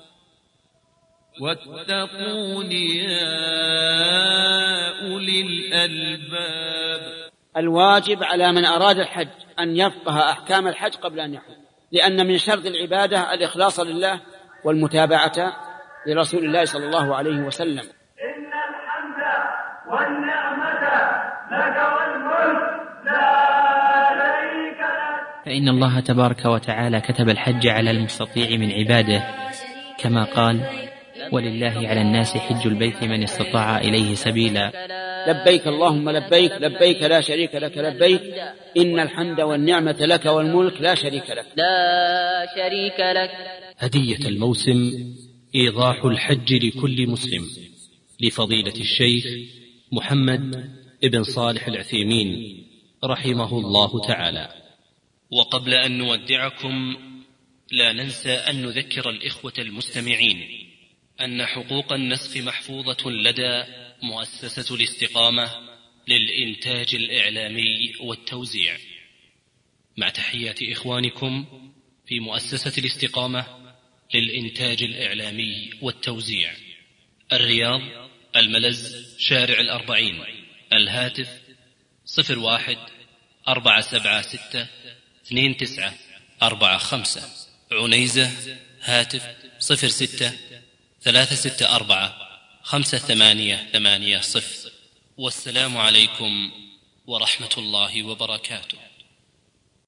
واتقون يا أولي الألباب. الواجب على من أراد الحج أن يفقه أحكام الحج قبل أن يحج، لأن من شرط العبادة الإخلاص لله والمتابعة لرسول الله صلى الله عليه وسلم. إن الحمد والنعمة لك والملك لا شريك لك. فإن الله تبارك وتعالى كتب الحج على المستطيع من عباده، كما قال: ولله على الناس حج البيت من استطاع إليه سبيلا. لبيك اللهم لبيك، لبيك لا شريك لك لبيك، إن الحمد والنعمة لك والملك لا شريك لك لا شريك لك. هدية الموسم إيضاح الحج لكل مسلم لفضيلة الشيخ محمد ابن صالح العثيمين رحمه الله تعالى. وقبل أن نودعكم لا ننسى أن نذكر الإخوة المستمعين أن حقوق النسخ محفوظة لدى مؤسسة الاستقامة للإنتاج الإعلامي والتوزيع، مع تحيات إخوانكم في مؤسسة الاستقامة للإنتاج الإعلامي والتوزيع، الرياض، الملز، شارع الأربعين، الهاتف صفر واحد أربعة سبعة ستة اثنين تسعة أربعة خمسة، عنيزة، هاتف صفر ستة ثلاثة ستة أربعة خمسة ثمانية ثمانية صفر. والسلام عليكم ورحمة الله وبركاته.